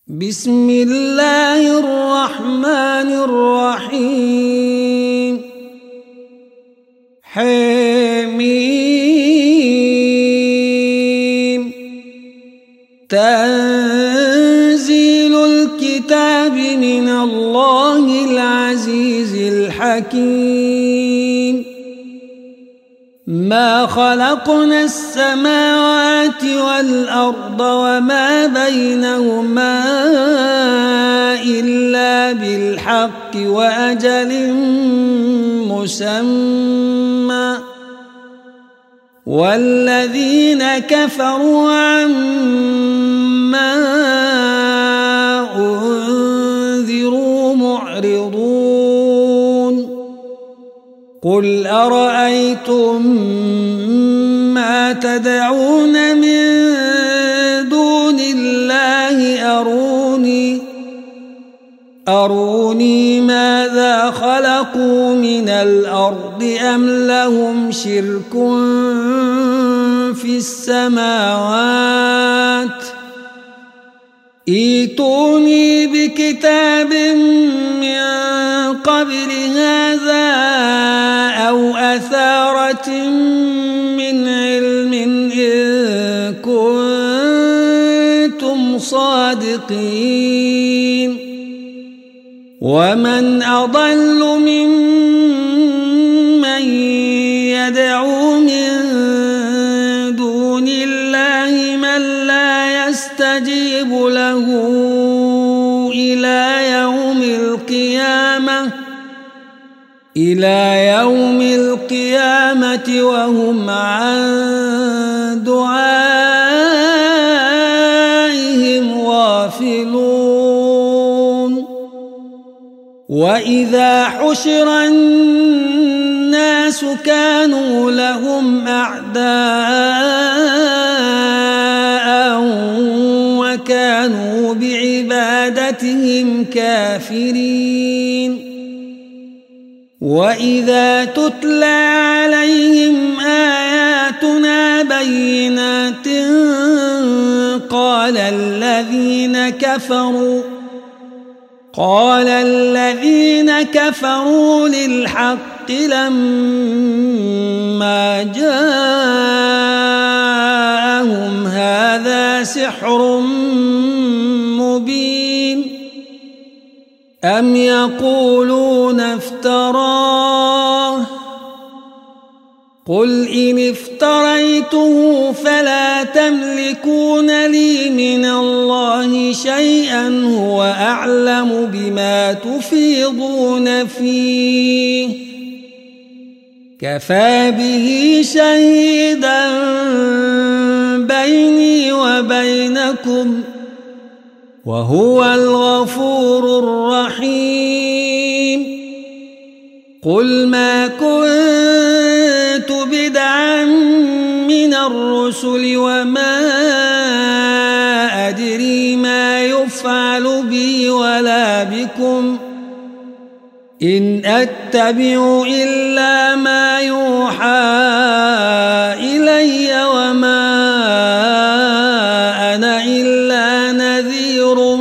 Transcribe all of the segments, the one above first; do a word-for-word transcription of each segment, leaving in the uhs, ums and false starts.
بسم الله الرحمن الرحيم. حميم. تنزيل الكتاب من الله العزيز الحكيم. ما خلقنا السماوات والأرض وما بينهما إلا بالحق وأجل مسمى، والذين كفروا عما أنذروا معرضون. قل أرأيتم ما تدعون من دون الله أروني أروني ماذا خلقوا من الأرض أم لهم شرك في السماوات. ائتوني بكتاب من قبل هذا أو أثارة من علم إن كنتم صادقين. ومن أضل ممن يدعو من دون الله من لا يستجيب له إلى يوم القيامة إلى يوم القيامة وهم عن دعائهم غافلون. وإذا حشر الناس كانوا لهم أعداء وكانوا بعبادتهم كافرين. وإذا تتلى عليهم آياتنا بينات قال الذين كفروا قال الذين كفروا للحق لما جاءهم هذا سحر مبين. أم يقولون افتراه قل إن افتريته فلا تملكون لي من الله شيئا هو أعلم بما تفيضون فيه كفى به شهيدا بيني وبينكم وهو الغفور الرحيم. قل ما كنت بدعا من الرسل وما أدري ما يفعل بي ولا بكم إن أتبع إلا ما يوحى إلي وما أنا إلا نذير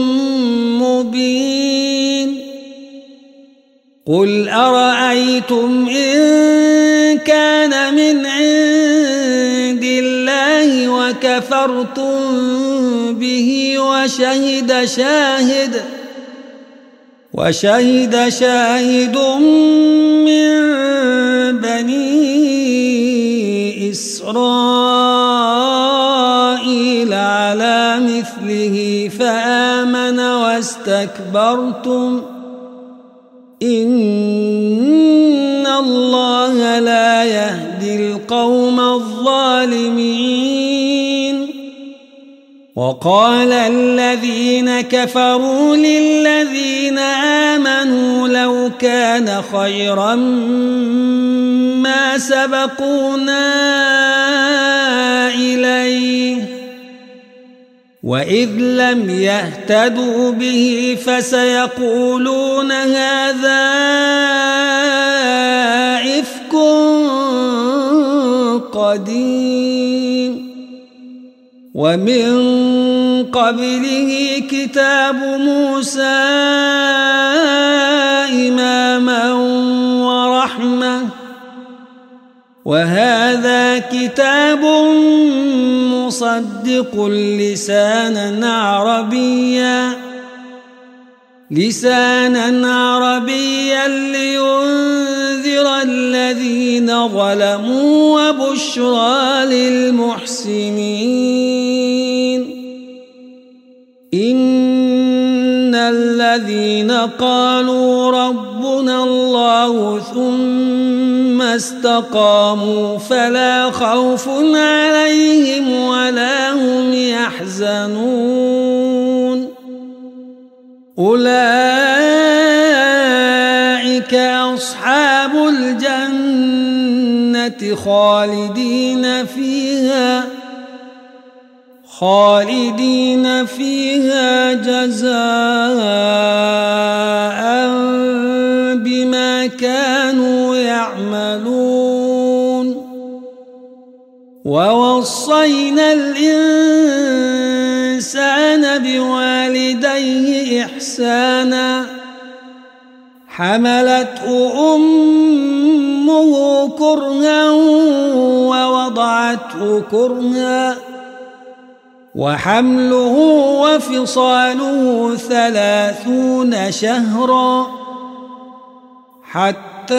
مبين. قل أرأيتم إن كان من عند الله وكفرتم به وشهد شاهد وشهد شاهد من بني إسرائيل على مثله فآمن واستكبرتم إن الله لا يهدي القوم الظالمين. وقال الذين كفروا للذين آمنوا لو كان خيرا ما سبقونا إليه وإذ لم يهتدوا به فسيقولون هذا إفك قديم ومن قبله كتاب موسى إماما ورحمة وهذا كتاب مصدق لسانا عربيا لسانا عربيا لينذر الذين ظلموا وبشرى للمحسنين إن الذين قالوا ربنا الله ثم استقاموا فلا خوف عليهم ولا هم يحزنون أولئك أصحاب الجنة خالدين فيها خالدين فيها جزاء بما كانوا يعملون ووصينا الإنسان بوالديه إحسانا حملته أمه كرها ووضعته كرها وحمله وفصاله ثلاثون شهرا حتى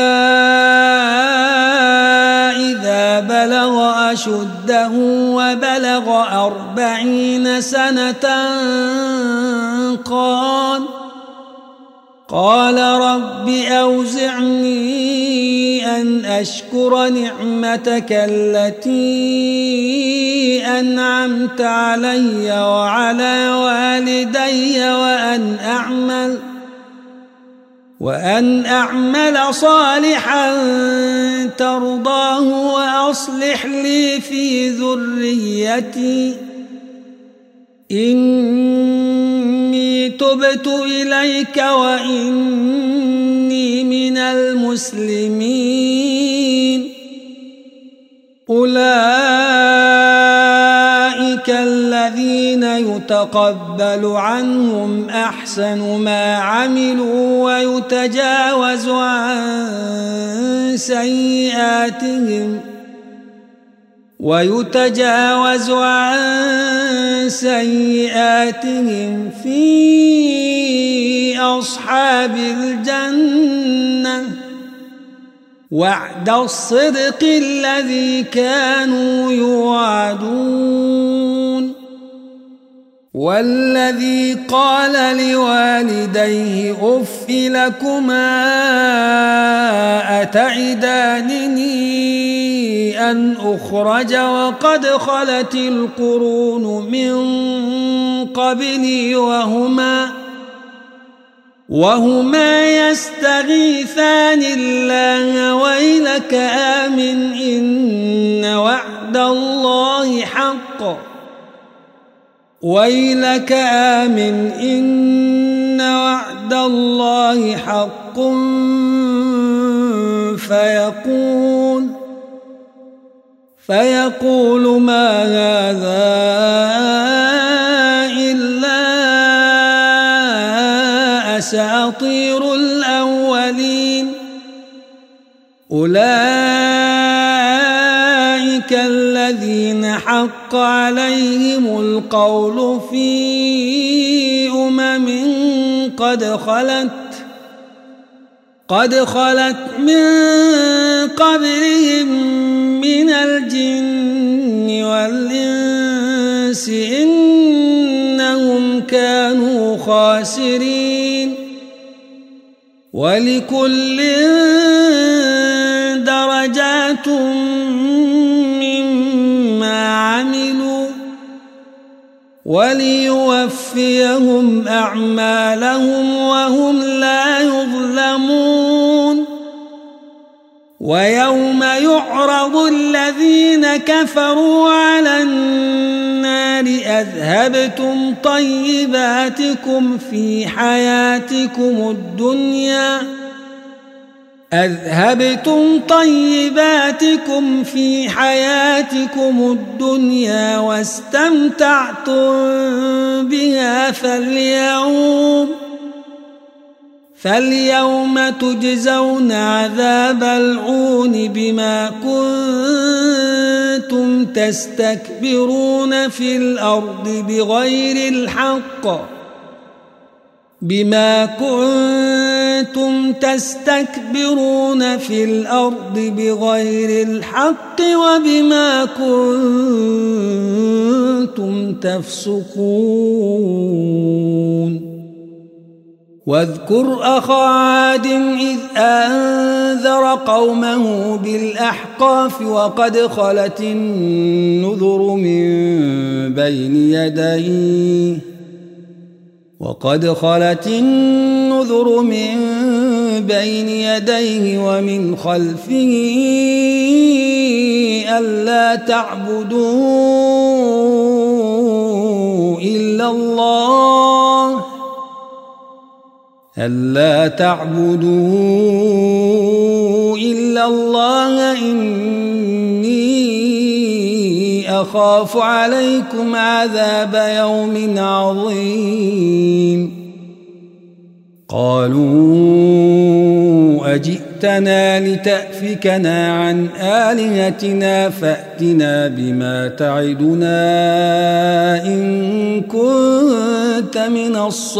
إذا بلغ أشده وبلغ أربعين سنة قال قال رب أوزعني أن أشكر نعمتك التي أنعمت علي وعلى والدي وأن أعمل وأن أعمل صالحا ترضاه وأصلح لي في ذريتي إني تبت إليك وإني من المسلمين أولئك الذين يتقبل عنهم أحسن ما عملوا ويتجاوز عن سيئاتهم ويتجاوز عن سيئاتهم في أصحاب الجنة وعد الصدق الذي كانوا يوعدون والذي قال لوالديه أف لكما أتعدانني أن أخرج وقد خلت القرون من قبلي وهما وهما يستغيثان الله ويلك آمن إن وعد الله حق ويلك آمن إن وعد الله حق فيقول فيقول ما هذا إلا أساطير الأولين أولئك الذين حق عليهم القول في أمم قد خلت قد خلت من قبلهم من الجن والإنس إنهم كانوا خاسرين ولكل درجات مما عملوا وليوفيهم أعمالهم وهم لا يظلمون ويوم يعرض الذين كفروا على النار أذهبتم طيباتكم في حياتكم الدنيا أذهبتم طيباتكم في حياتكم الدنيا واستمتعتم بها فاليوم فاليوم تجزون عذاب الهون بما كنتم تستكبرون في الأرض بغير الحق بما كنتم تستكبرون في الأرض بغير الحق وبما كنتم تفسقون واذكر أخا عاد إذ أنذر قومه بالأحقاف وقد خلت النذر من بين يديه وقد خلت النذر من بين يديه ومن خلفه ألا تعبدوا إلا الله ألا تعبدوا إلا الله إني أخاف عليكم عذاب يوم عظيم قالوا أجئتنا لتأفكنا عن آلهتنا فأتنا بما تعدنا إن كنت من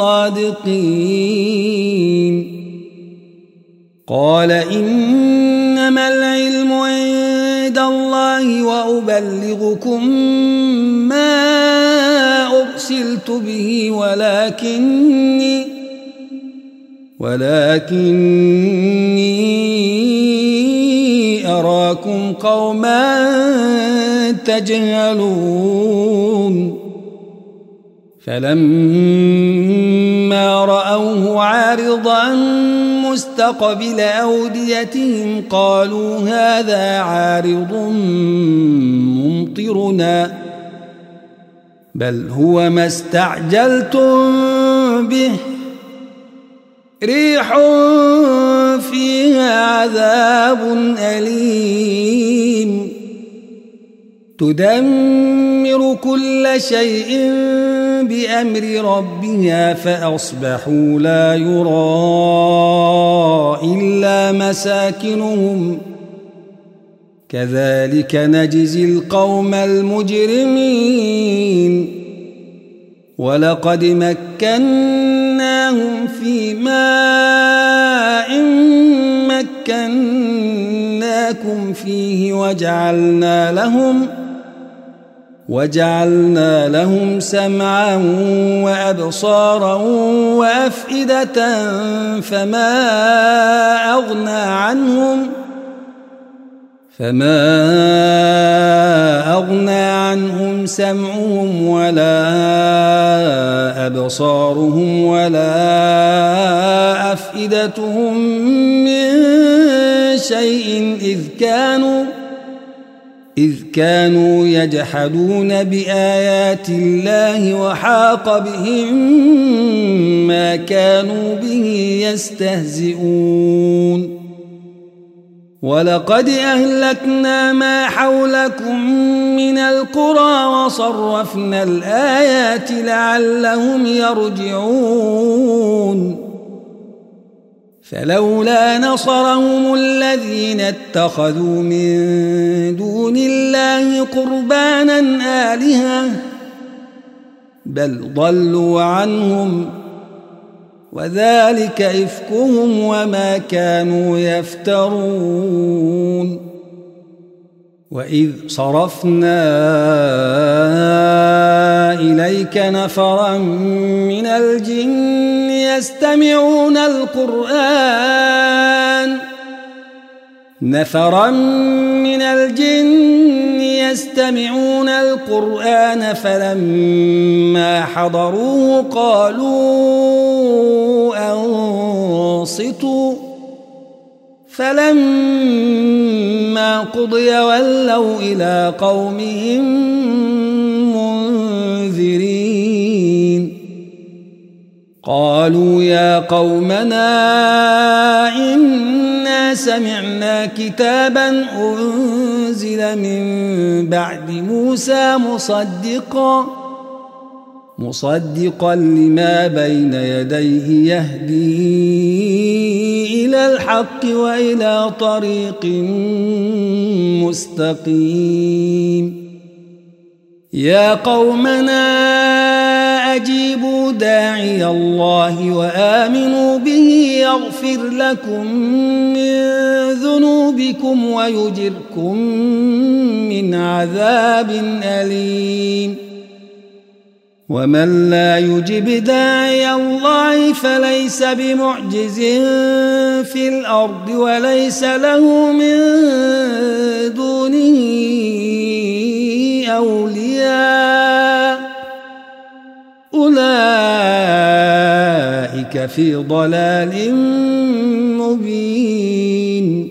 الصادقين قال إنما العلم عند الله وأبلغكم ما أرسلت به ولكني ولكني أراكم قوما تجهلون فلما رأوه عارضا مستقبل أوديتهم قالوا هذا عارض ممطرنا بل هو ما استعجلتم به ريح فيها عذاب أليم تدمر كل شيء بأمر ربها فأصبحوا لا يرى إلا مساكنهم كذلك نجزي القوم المجرمين ولقد مكناهم في ماء مكناكم فيه وجعلنا لهم وجعلنا لهم سمعا وأبصارا وأفئدة فما أغنى عنهم فما أغنى عنهم سمعهم ولا أبصارهم ولا أفئدتهم من شيء إذ كانوا إذ كانوا يجحدون بآيات الله وحاق بهم ما كانوا به يستهزئون ولقد أهلكنا ما حولكم من القرى وصرفنا الآيات لعلهم يرجعون فلولا نصرهم الذين اتخذوا من دون الله قربانا آلهة بل ضلوا عنهم وذلك إفكهم وما كانوا يفترون وإذ صرفنا إليك نفرا من الجن يستمعون القرآن نفرا من الجن يستمعون القرآن فلما حضروه قالوا أنصتوا فلما قضي ولوا إلى قومهم منذرين قالوا يا قومنا إنا سمعنا كتابا أنزل من بعد موسى مصدقا مصدقا لما بين يديه يهدي إلى الحق وإلى طريق مستقيم يا قومنا أجيبوا داعي الله وآمنوا به يغفر لكم من ذنوبكم ويجركم من عذاب أليم ومن لا يجب داعي الله فليس بمعجز في الأرض وليس له من دونه أولياء أولئك في ضلال مبين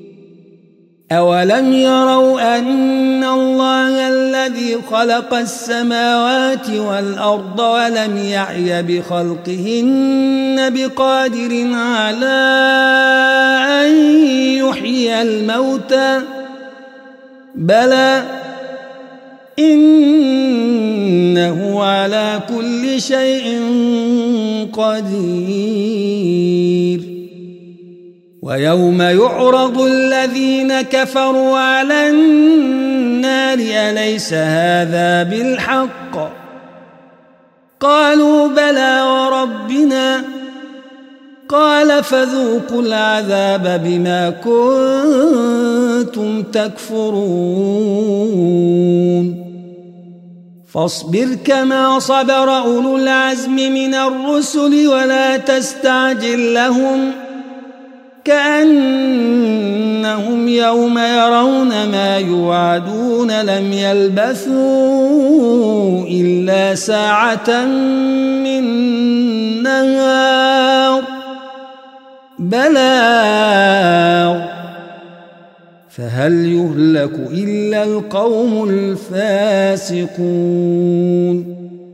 أولم يروا أن الله الذي خلق السماوات والأرض ولم يعي بخلقهن بقادر على أن يحيي الموتى بلى إنه على كل شيء قدير ويوم يعرض الذين كفروا على النار أليس هذا بالحق قالوا بلى وربنا قال فذوقوا العذاب بما كنتم تكفرون فاصبر كما صبر أولو العزم من الرسل ولا تستعجل لهم كأنهم يوم يرون ما يوعدون لم يلبثوا إلا ساعة من نهار بلاغ فهل يهلك إلا القوم الفاسقون